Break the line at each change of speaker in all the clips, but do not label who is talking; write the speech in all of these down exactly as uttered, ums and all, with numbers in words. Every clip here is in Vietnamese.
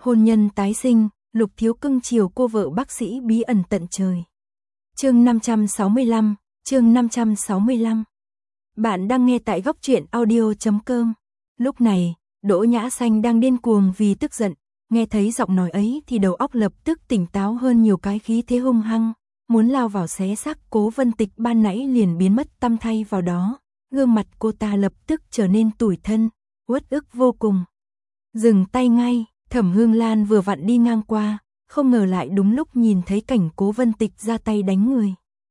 Hôn nhân tái sinh, Lục Thiếu cưng chiều cô vợ bác sĩ bí ẩn tận trời. Chương năm trăm sáu mươi lăm, chương năm trăm sáu mươi lăm. Bạn đang nghe tại góc truyện audio chấm com. Lúc này, Đỗ Nhã Xanh đang điên cuồng vì tức giận, nghe thấy giọng nói ấy thì đầu óc lập tức tỉnh táo hơn nhiều, cái khí thế hung hăng, muốn lao vào xé xác Cố Vân Tịch ban nãy liền biến mất tăm thay vào đó, gương mặt cô ta lập tức trở nên tủi thân, uất ức vô cùng. Dừng tay ngay, Thẩm Hương Lan vừa vặn đi ngang qua, không ngờ lại đúng lúc nhìn thấy cảnh Cố Vân Tịch ra tay đánh người.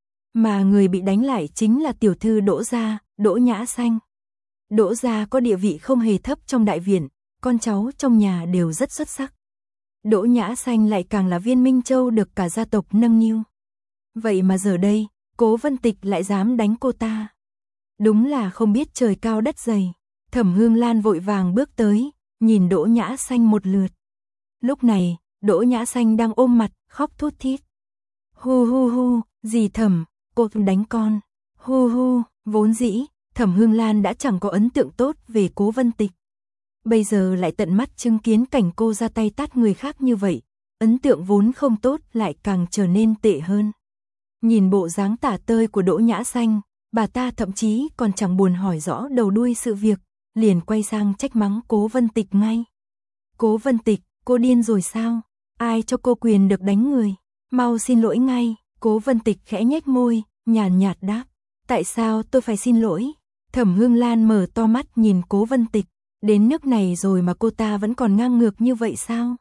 Mà người bị đánh lại chính là tiểu thư Đỗ gia, Đỗ Nhã Xanh. Đỗ gia có địa vị không hề thấp trong đại viện, con cháu trong nhà đều rất xuất sắc. Đỗ Nhã Xanh lại càng là viên Minh Châu được cả gia tộc nâng niu. Vậy mà giờ đây, Cố Vân Tịch lại dám đánh cô ta. Đúng là không biết trời cao đất dày. Thẩm Hương Lan vội vàng bước tới, nhìn Đỗ Nhã Xanh một lượt. Lúc này, Đỗ Nhã Xanh đang ôm mặt, khóc thút thít. Hu hu hu, dì Thẩm, cô đánh con. Hu hu, vốn dĩ, Thẩm Hương Lan đã chẳng có ấn tượng tốt về Cố Vân Tịch. Bây giờ lại tận mắt chứng kiến cảnh cô ra tay tát người khác như vậy, ấn tượng vốn không tốt lại càng trở nên tệ hơn. Nhìn bộ dáng tả tơi của Đỗ Nhã Xanh, bà ta thậm chí còn chẳng buồn hỏi rõ đầu đuôi sự việc, liền quay sang trách mắng Cố Vân Tịch ngay. Cố Vân Tịch, cô điên rồi sao? Ai cho cô quyền được đánh người? Mau xin lỗi ngay. Cố Vân Tịch khẽ nhếch môi, nhàn nhạt đáp. Tại sao tôi phải xin lỗi? Thẩm Hương Lan mở to mắt nhìn Cố Vân Tịch. Đến nước này rồi mà cô ta vẫn còn ngang ngược như vậy sao?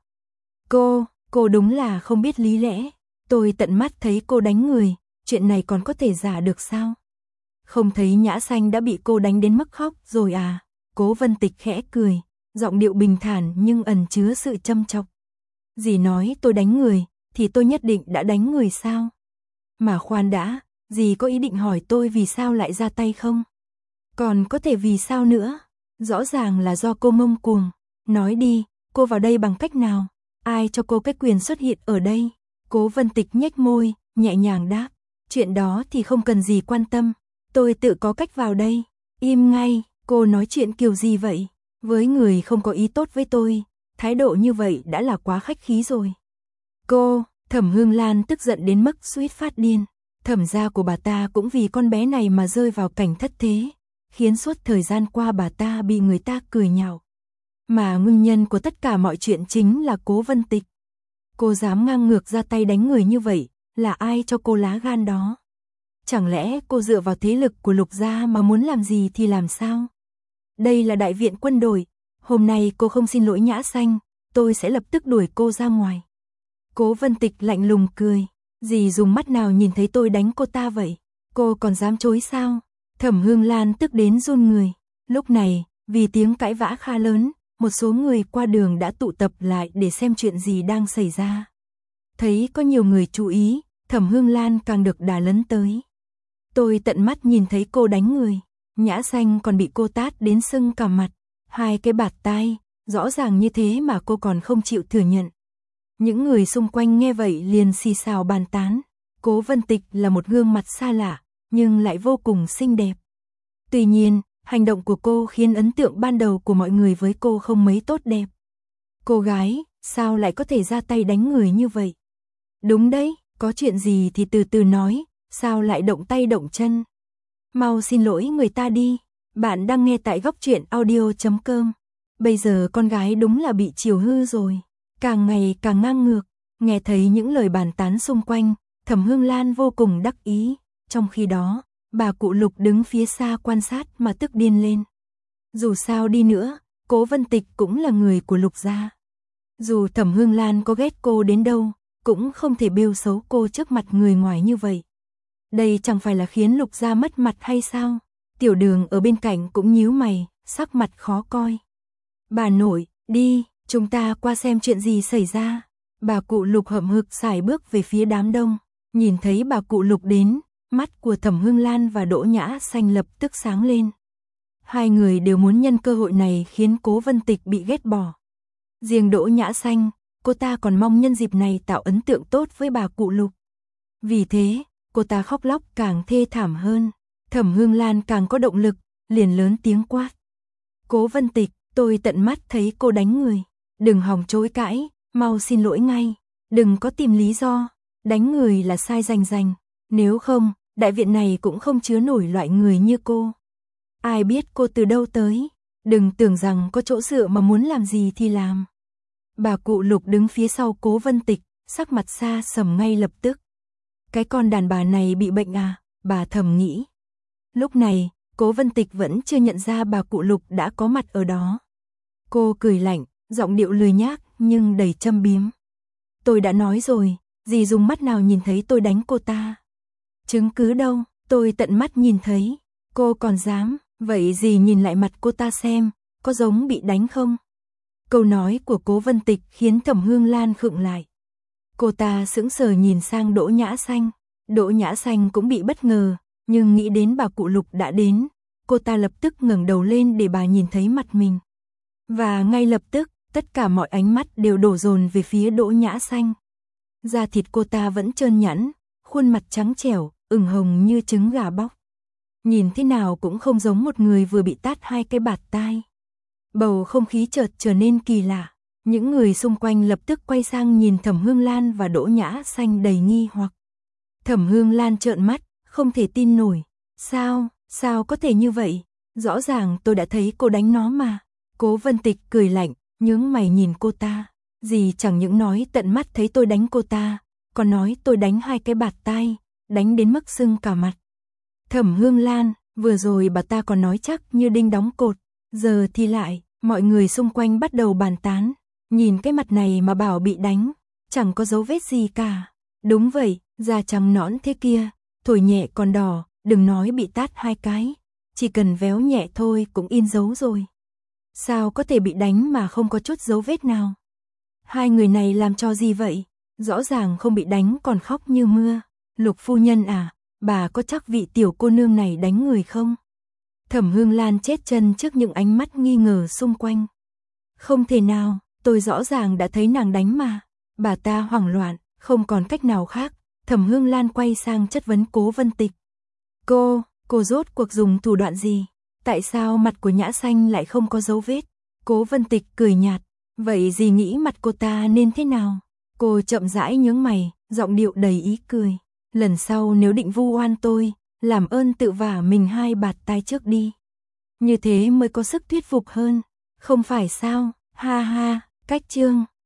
Cô, cô đúng là không biết lý lẽ. Tôi tận mắt thấy cô đánh người, chuyện này còn có thể giả được sao? Không thấy Nhã Xanh đã bị cô đánh đến mức khóc rồi à? Cố Vân Tịch khẽ cười, giọng điệu bình thản nhưng ẩn chứa sự châm chọc. Dì nói tôi đánh người, thì tôi nhất định đã đánh người sao? Mà khoan đã, dì có ý định hỏi tôi vì sao lại ra tay không? Còn có thể vì sao nữa? Rõ ràng là do cô ngông cuồng. Nói đi, cô vào đây bằng cách nào? Ai cho cô cái quyền xuất hiện ở đây? Cố Vân Tịch nhếch môi, nhẹ nhàng đáp. Chuyện đó thì không cần gì quan tâm. Tôi tự có cách vào đây. Im ngay, cô nói chuyện kiểu gì vậy? Với người không có ý tốt với tôi, thái độ như vậy đã là quá khách khí rồi. Cô, Thẩm Hương Lan tức giận đến mức suýt phát điên. Thẩm gia của bà ta cũng vì con bé này mà rơi vào cảnh thất thế, khiến suốt thời gian qua bà ta bị người ta cười nhạo. Mà nguyên nhân của tất cả mọi chuyện chính là Cố Vân Tịch. Cô dám ngang ngược ra tay đánh người như vậy, là ai cho cô lá gan đó? Chẳng lẽ cô dựa vào thế lực của Lục gia mà muốn làm gì thì làm sao? Đây là đại viện quân đội, hôm nay cô không xin lỗi Nhã Xanh, tôi sẽ lập tức đuổi cô ra ngoài. Cố Vân Tịch lạnh lùng cười, dì dùng mắt nào nhìn thấy tôi đánh cô ta vậy? Cô còn dám chối sao? Thẩm Hương Lan tức đến run người. Lúc này, vì tiếng cãi vã khá lớn, một số người qua đường đã tụ tập lại để xem chuyện gì đang xảy ra. Thấy có nhiều người chú ý, Thẩm Hương Lan càng được đà lấn tới. Tôi tận mắt nhìn thấy cô đánh người, Nhã Xanh còn bị cô tát đến sưng cả mặt, hai cái bạt tai, rõ ràng như thế mà cô còn không chịu thừa nhận. Những người xung quanh nghe vậy liền xì xào bàn tán. Cố Vân Tịch là một gương mặt xa lạ, nhưng lại vô cùng xinh đẹp. Tuy nhiên, hành động của cô khiến ấn tượng ban đầu của mọi người với cô không mấy tốt đẹp. Cô gái, sao lại có thể ra tay đánh người như vậy? Đúng đấy, có chuyện gì thì từ từ nói, sao lại động tay động chân? Mau xin lỗi người ta đi. Bạn đang nghe tại góc truyện audio chấm com. Bây giờ con gái đúng là bị chiều hư rồi, càng ngày càng ngang ngược. Nghe thấy những lời bàn tán xung quanh, Thẩm Hương Lan vô cùng đắc ý. Trong khi đó, bà cụ Lục đứng phía xa quan sát mà tức điên lên. Dù sao đi nữa, Cố Vân Tịch cũng là người của Lục gia. Dù Thẩm Hương Lan có ghét cô đến đâu, cũng không thể bêu xấu cô trước mặt người ngoài như vậy. Đây chẳng phải là khiến Lục gia mất mặt hay sao? Tiểu Đường ở bên cạnh cũng nhíu mày, sắc mặt khó coi. Bà nội, đi, chúng ta qua xem chuyện gì xảy ra. Bà cụ Lục hậm hực sải bước về phía đám đông. Nhìn thấy bà cụ Lục đến, mắt của Thẩm Hương Lan và Đỗ Nhã Xanh lập tức sáng lên. Hai người đều muốn nhân cơ hội này khiến Cố Vân Tịch bị ghét bỏ. Riêng Đỗ Nhã Xanh, cô ta còn mong nhân dịp này tạo ấn tượng tốt với bà cụ Lục. Vì thế, cô ta khóc lóc càng thê thảm hơn. Thẩm Hương Lan càng có động lực, liền lớn tiếng quát. Cố Vân Tịch, tôi tận mắt thấy cô đánh người. Đừng hòng chối cãi, mau xin lỗi ngay, đừng có tìm lý do, đánh người là sai rành rành, nếu không, đại viện này cũng không chứa nổi loại người như cô. Ai biết cô từ đâu tới, đừng tưởng rằng có chỗ dựa mà muốn làm gì thì làm. Bà cụ Lục đứng phía sau Cố Vân Tịch, sắc mặt xa sầm ngay lập tức. Cái con đàn bà này bị bệnh à, bà thầm nghĩ. Lúc này, Cố Vân Tịch vẫn chưa nhận ra bà cụ Lục đã có mặt ở đó. Cô cười lạnh, giọng điệu lười nhác nhưng đầy châm biếm. Tôi đã nói rồi, dì dùng mắt nào nhìn thấy tôi đánh cô ta? Chứng cứ đâu, tôi tận mắt nhìn thấy. Cô còn dám, vậy dì nhìn lại mặt cô ta xem, có giống bị đánh không? Câu nói của Cố Vân Tịch khiến Thẩm Hương Lan khựng lại. Cô ta sững sờ nhìn sang Đỗ Nhã Xanh. Đỗ Nhã Xanh cũng bị bất ngờ, nhưng nghĩ đến bà cụ Lục đã đến, cô ta lập tức ngẩng đầu lên để bà nhìn thấy mặt mình. Và ngay lập tức, tất cả mọi ánh mắt đều đổ dồn về phía Đỗ Nhã Xanh. Da thịt cô ta vẫn trơn nhẵn, khuôn mặt trắng trẻo, ửng hồng như trứng gà bóc. Nhìn thế nào cũng không giống một người vừa bị tát hai cái bạt tai. Bầu không khí chợt trở nên kỳ lạ. Những người xung quanh lập tức quay sang nhìn Thẩm Hương Lan và Đỗ Nhã Xanh đầy nghi hoặc. Thẩm Hương Lan trợn mắt, không thể tin nổi. Sao, sao có thể như vậy? Rõ ràng tôi đã thấy cô đánh nó mà. Cố Vân Tịch cười lạnh, nhướng mày nhìn cô ta. Dì chẳng những nói tận mắt thấy tôi đánh cô ta, còn nói tôi đánh hai cái bạt tai, đánh đến mức sưng cả mặt. Thẩm Hương Lan, vừa rồi bà ta còn nói chắc như đinh đóng cột, giờ thì lại, mọi người xung quanh bắt đầu bàn tán. Nhìn cái mặt này mà bảo bị đánh, chẳng có dấu vết gì cả. Đúng vậy, da trắng nõn thế kia, thổi nhẹ còn đỏ, đừng nói bị tát hai cái, chỉ cần véo nhẹ thôi cũng in dấu rồi. Sao có thể bị đánh mà không có chút dấu vết nào? Hai người này làm cho gì vậy? Rõ ràng không bị đánh còn khóc như mưa. Lục phu nhân à, bà có chắc vị tiểu cô nương này đánh người không? Thẩm Hương Lan chết chân trước những ánh mắt nghi ngờ xung quanh. Không thể nào, tôi rõ ràng đã thấy nàng đánh mà. Bà ta hoảng loạn, không còn cách nào khác. Thẩm Hương Lan quay sang chất vấn Cố Vân Tịch. Cô, cô rốt cuộc dùng thủ đoạn gì? Tại sao mặt của Nhã Xanh lại không có dấu vết? Cố Vân Tịch cười nhạt. Vậy dì nghĩ mặt cô ta nên thế nào? Cô chậm rãi nhướng mày, giọng điệu đầy ý cười. Lần sau nếu định vu oan tôi, làm ơn tự vả mình hai bạt tai trước đi. Như thế mới có sức thuyết phục hơn. Không phải sao? Ha ha, cách chương.